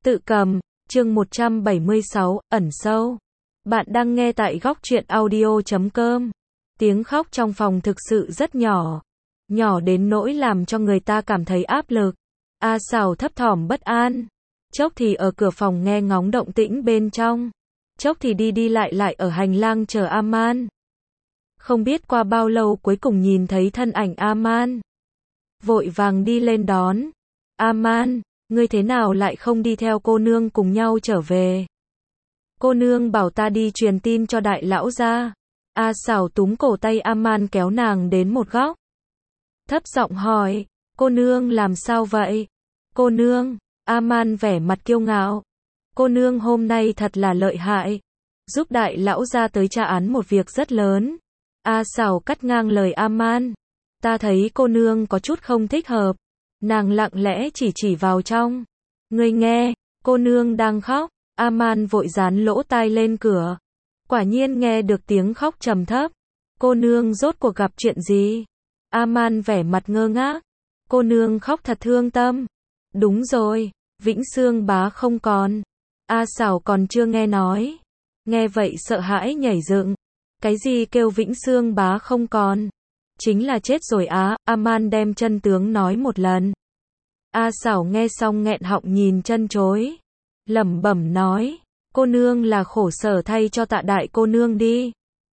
Tự cầm, chương 176, ẩn sâu. Bạn đang nghe tại góc truyện audio.com. Tiếng khóc trong phòng thực sự rất nhỏ. Nhỏ đến nỗi làm cho người ta cảm thấy áp lực. A Sào thấp thỏm bất an. Chốc thì ở cửa phòng nghe ngóng động tĩnh bên trong. Chốc thì đi đi lại lại ở hành lang chờ Aman. Không biết qua bao lâu cuối cùng nhìn thấy thân ảnh Aman. Vội vàng đi lên đón. Aman, ngươi thế nào lại không đi theo cô nương cùng nhau trở về? Cô nương bảo ta đi truyền tin cho đại lão gia. A Sào túm cổ tay Aman kéo nàng đến một góc. Thấp giọng hỏi, cô nương làm sao vậy? Cô nương, Aman vẻ mặt kiêu ngạo. Cô nương hôm nay thật là lợi hại. Giúp đại lão gia tới tra án một việc rất lớn. A Sào cắt ngang lời Aman. Ta thấy cô nương có chút không thích hợp. Nàng lặng lẽ chỉ vào trong. Ngươi nghe, cô nương đang khóc. Aman vội dán lỗ tai lên cửa. Quả nhiên nghe được tiếng khóc trầm thấp. Cô nương rốt cuộc gặp chuyện gì? Aman vẻ mặt ngơ ngác. Cô nương khóc thật thương tâm. Đúng rồi, Vĩnh Xương bá không còn. A Sào còn chưa nghe nói. Nghe vậy sợ hãi nhảy dựng. Cái gì kêu Vĩnh Xương bá không còn? Chính là chết rồi á. Aman đem chân tướng nói một lần. A Sào nghe xong nghẹn họng nhìn chân chối. Lẩm bẩm nói, cô nương là khổ sở thay cho Tạ đại cô nương đi.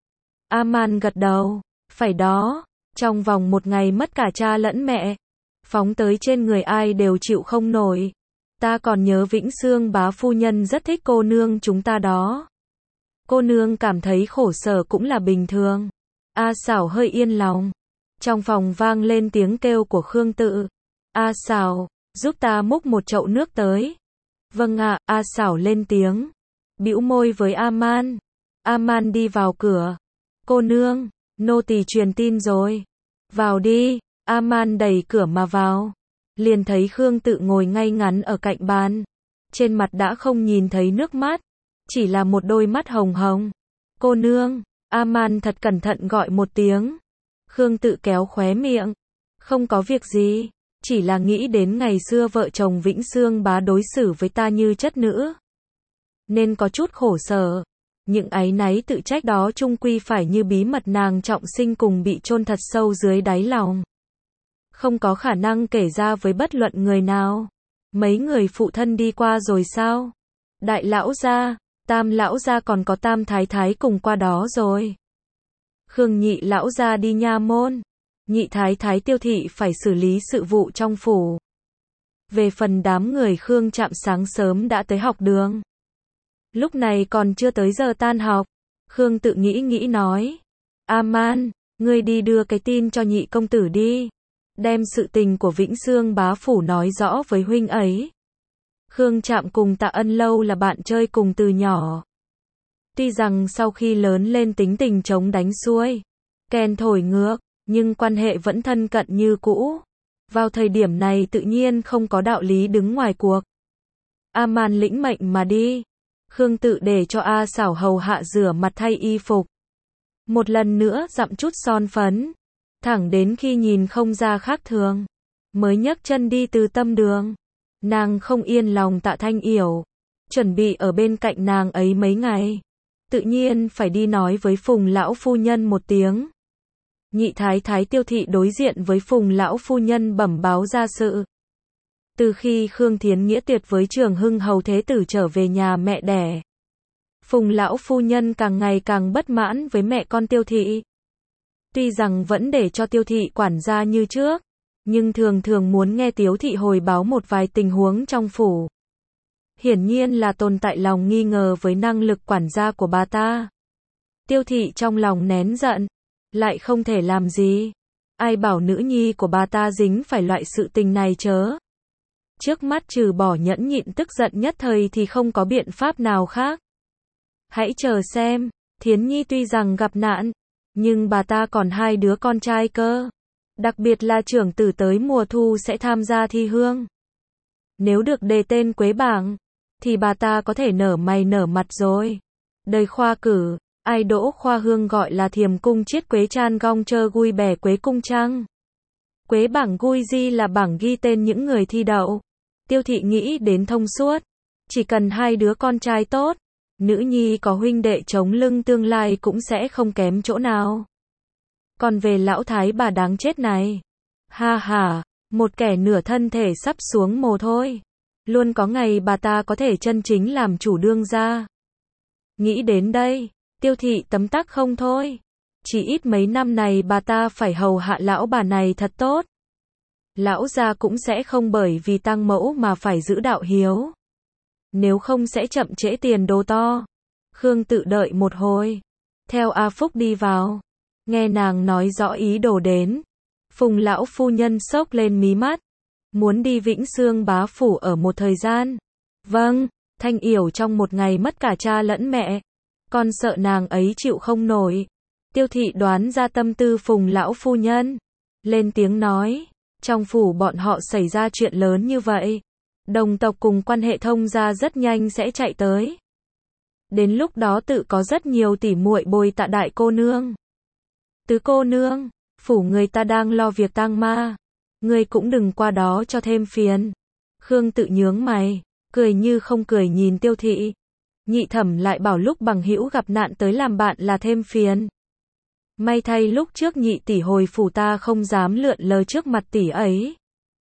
Aman gật đầu, phải đó, trong vòng một ngày mất cả cha lẫn mẹ. Phóng tới trên người ai đều chịu không nổi. Ta còn nhớ Vĩnh Xương bá phu nhân rất thích cô nương chúng ta đó. Cô nương cảm thấy khổ sở cũng là bình thường. A Sào hơi yên lòng. Trong phòng vang lên tiếng kêu của Khương Tự. A Sào, giúp ta múc một chậu nước tới. Vâng ạ, A Sào lên tiếng. Bĩu môi với Aman. Aman đi vào cửa. Cô nương, nô tỳ truyền tin rồi. Vào đi. Aman đẩy cửa mà vào. Liền thấy Khương Tự ngồi ngay ngắn ở cạnh bàn. Trên mặt đã không nhìn thấy nước mắt. Chỉ là một đôi mắt hồng hồng. Cô nương, Aman thật cẩn thận gọi một tiếng. Khương Tự kéo khóe miệng. Không có việc gì. Chỉ là nghĩ đến ngày xưa vợ chồng Vĩnh Xương bá đối xử với ta như chất nữ. Nên có chút khổ sở. Những áy náy tự trách đó chung quy phải như bí mật nàng trọng sinh cùng bị chôn thật sâu dưới đáy lòng. Không có khả năng kể ra với bất luận người nào. Mấy người phụ thân đi qua rồi sao? Đại lão gia, Tam lão gia còn có Tam thái thái cùng qua đó rồi. Khương nhị lão gia đi nha môn. Nhị thái thái Tiêu thị phải xử lý sự vụ trong phủ. Về phần đám người Khương Trạm sáng sớm đã tới học đường. Lúc này còn chưa tới giờ tan học. Khương Tự nghĩ nói. Aman, ngươi đi đưa cái tin cho nhị công tử đi. Đem sự tình của Vĩnh Xương bá phủ nói rõ với huynh ấy. Khương Trạm cùng Tạ Ân Lâu là bạn chơi cùng từ nhỏ. Tuy rằng sau khi lớn lên tính tình chống đánh xuôi, kèn thổi ngược, nhưng quan hệ vẫn thân cận như cũ. Vào thời điểm này tự nhiên không có đạo lý đứng ngoài cuộc. Aman lĩnh mệnh mà đi. Khương Tự để cho A Sào hầu hạ rửa mặt thay y phục. Một lần nữa dặm chút son phấn. Thẳng đến khi nhìn không ra khác thường. Mới nhấc chân đi từ tâm đường. Nàng không yên lòng Tạ Thanh Yểu. Chuẩn bị ở bên cạnh nàng ấy mấy ngày. Tự nhiên phải đi nói với Phùng lão phu nhân một tiếng. Nhị thái thái Tiêu thị đối diện với Phùng lão phu nhân bẩm báo ra sự. Từ khi Khương Thiến Nghĩa tuyệt với Trường Hưng hầu thế tử trở về nhà mẹ đẻ, Phùng lão phu nhân càng ngày càng bất mãn với mẹ con Tiêu thị. Tuy rằng vẫn để cho Tiêu thị quản gia như trước, nhưng thường muốn nghe Tiếu thị hồi báo một vài tình huống trong phủ. Hiển nhiên là tồn tại lòng nghi ngờ với năng lực quản gia của bà ta. Tiêu thị trong lòng nén giận. Lại không thể làm gì. Ai bảo nữ nhi của bà ta dính phải loại sự tình này chớ. Trước mắt trừ bỏ nhẫn nhịn tức giận nhất thời thì không có biện pháp nào khác. Hãy chờ xem, Thiến Nhi tuy rằng gặp nạn, nhưng bà ta còn hai đứa con trai cơ. Đặc biệt là trưởng tử tới mùa thu sẽ tham gia thi hương. Nếu được đề tên quế bảng, thì bà ta có thể nở mày nở mặt rồi. Đời khoa cử. Ai đỗ khoa hương gọi là thiềm cung chiết quế chan gong chơ gui bẻ quế cung trăng. Quế bảng gui di là bảng ghi tên những người thi đậu. Tiêu thị nghĩ đến thông suốt. Chỉ cần hai đứa con trai tốt, nữ nhi có huynh đệ chống lưng tương lai cũng sẽ không kém chỗ nào. Còn về lão thái bà đáng chết này, ha ha, một kẻ nửa thân thể sắp xuống mồ thôi. Luôn có ngày bà ta có thể chân chính làm chủ đương gia. Nghĩ đến đây, Tiêu Thị tấm tắc không thôi. Chỉ ít mấy năm này bà ta phải hầu hạ lão bà này thật tốt. Lão gia cũng sẽ không bởi vì tang mẫu mà phải giữ đạo hiếu. Nếu không sẽ chậm trễ tiền đồ to. Khương Tự đợi một hồi. Theo A Phúc đi vào. Nghe nàng nói rõ ý đồ đến. Phùng lão phu nhân xốc lên mí mắt. Muốn đi Vĩnh Xương bá phủ ở một thời gian. Vâng, Thanh Yểu trong một ngày mất cả cha lẫn mẹ. Con sợ nàng ấy chịu không nổi. Tiêu Thị đoán ra tâm tư Phùng lão phu nhân. Lên tiếng nói. Trong phủ bọn họ xảy ra chuyện lớn như vậy. Đồng tộc cùng quan hệ thông gia rất nhanh sẽ chạy tới. Đến lúc đó tự có rất nhiều tỉ muội bồi tạ đại cô nương. Tứ cô nương, phủ người ta đang lo việc tang ma. Ngươi cũng đừng qua đó cho thêm phiền. Khương Tự nhướng mày, cười như không cười nhìn Tiêu Thị. Nhị thẩm lại bảo lúc bằng hữu gặp nạn tới làm bạn là thêm phiền. May thay lúc trước nhị tỷ hồi phủ ta không dám lượn lờ trước mặt tỷ ấy.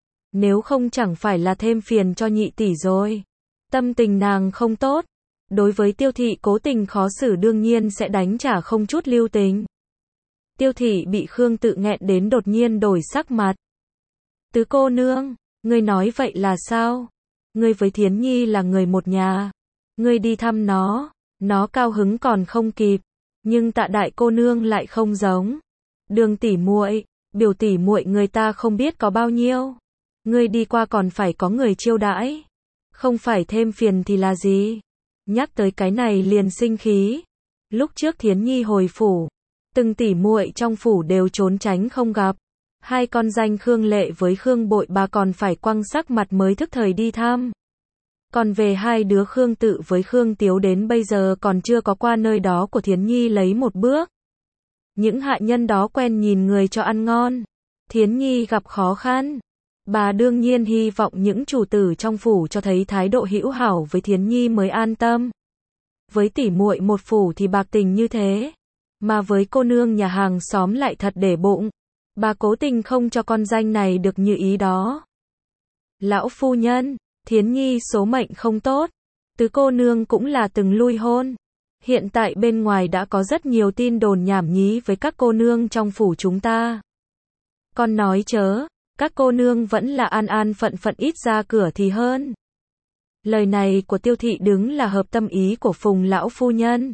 Nếu không chẳng phải là thêm phiền cho nhị tỷ rồi. Tâm tình nàng không tốt. Đối với Tiêu Thị cố tình khó xử đương nhiên sẽ đánh trả không chút lưu tình. Tiêu Thị bị Khương Tự nghẹn đến đột nhiên đổi sắc mặt. Tứ cô nương, ngươi nói vậy là sao? Ngươi với Thiến Nhi là người một nhà. Ngươi đi thăm nó cao hứng còn không kịp. Nhưng tạ đại cô nương lại không giống. Đường tỷ muội, biểu tỷ muội người ta không biết có bao nhiêu. Ngươi đi qua còn phải có người chiêu đãi. Không phải thêm phiền thì là gì? Nhắc tới cái này liền sinh khí. Lúc trước Thiến Nhi hồi phủ, từng tỷ muội trong phủ đều trốn tránh không gặp. Hai con danh Khương Lệ với Khương Bội bà còn phải quăng sắc mặt mới thức thời đi thăm. Còn về hai đứa Khương Tự với Khương Tiếu đến bây giờ còn chưa có qua nơi đó của Thiến Nhi lấy một bước. Những hạ nhân đó quen nhìn người cho ăn ngon. Thiến Nhi gặp khó khăn. Bà đương nhiên hy vọng những chủ tử trong phủ cho thấy thái độ hữu hảo với Thiến Nhi mới an tâm. Với tỷ muội một phủ thì bạc tình như thế. Mà với cô nương nhà hàng xóm lại thật để bụng. Bà cố tình không cho con danh này được như ý đó. Lão phu nhân, Thiến Nhi số mệnh không tốt. Tứ cô nương cũng là từng lui hôn. Hiện tại bên ngoài đã có rất nhiều tin đồn nhảm nhí với các cô nương trong phủ chúng ta. Con nói chớ, các cô nương vẫn là an an phận phận ít ra cửa thì hơn. Lời này của Tiêu Thị đứng là hợp tâm ý của Phùng lão phu nhân.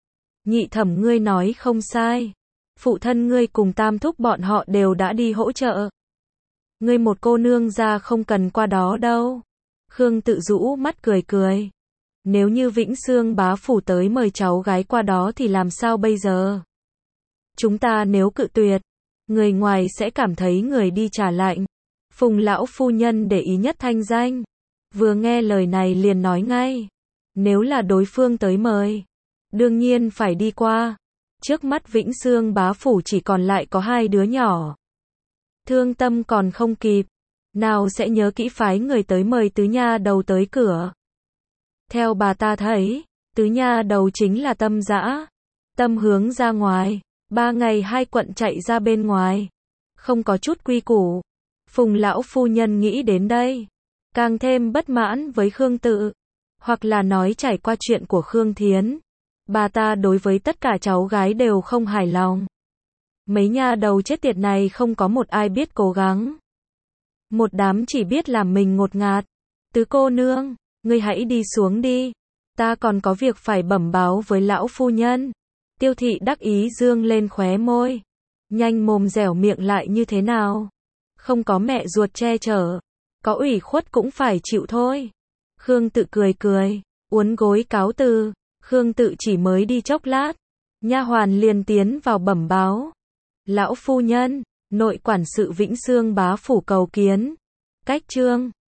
Nhị thẩm ngươi nói không sai. Phụ thân ngươi cùng tam thúc bọn họ đều đã đi hỗ trợ. Ngươi một cô nương ra không cần qua đó đâu. Khương Tự rũ mắt cười cười. Nếu như Vĩnh Xương bá phủ tới mời cháu gái qua đó thì làm sao bây giờ? Chúng ta nếu cự tuyệt, người ngoài sẽ cảm thấy người đi trả lạnh. Phùng lão phu nhân để ý nhất thanh danh. Vừa nghe lời này liền nói ngay. Nếu là đối phương tới mời, đương nhiên phải đi qua. Trước mắt Vĩnh Xương bá phủ chỉ còn lại có hai đứa nhỏ. Thương tâm còn không kịp. Nào sẽ nhớ kỹ phái người tới mời tứ nha đầu tới cửa. Theo bà ta thấy, tứ nha đầu chính là Tâm dã. Tâm hướng ra ngoài. 3 ngày 2 quận chạy ra bên ngoài. Không có chút quy củ. Phùng lão phu nhân nghĩ đến đây. Càng thêm bất mãn với Khương Tự. Hoặc là nói trải qua chuyện của Khương Thiến. Bà ta đối với tất cả cháu gái đều không hài lòng. Mấy nha đầu chết tiệt này không có một ai biết cố gắng. Một đám chỉ biết làm mình ngột ngạt. Tứ cô nương, ngươi hãy đi xuống đi. Ta còn có việc phải bẩm báo với lão phu nhân. Tiêu Thị đắc ý dương lên khóe môi. Nhanh mồm dẻo miệng lại như thế nào? Không có mẹ ruột che chở. Có ủy khuất cũng phải chịu thôi. Khương Tự cười cười, uốn gối cáo từ. Khương Tự chỉ mới đi chốc lát. Nha hoàn liền tiến vào bẩm báo. Lão phu nhân, nội quản sự Vĩnh Xương bá phủ cầu kiến. Cách trương.